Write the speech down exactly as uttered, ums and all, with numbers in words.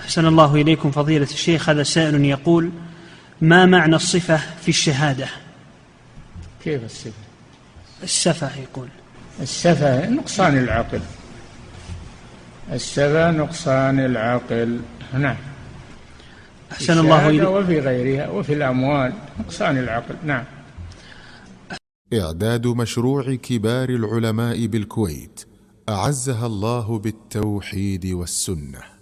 أحسن الله إليكم فضيلة الشيخ. هذا سائل يقول: ما معنى الصفة في الشهادة؟ كيف الصفة؟ السفة يقول. السفة نقصان العقل، السفة نقصان العقل. نعم. أحسن الله إليكم. وفي غيرها وفي الأموال نقصان العقل. نعم. إعداد مشروع كبار العلماء بالكويت أعزها الله بالتوحيد والسنة.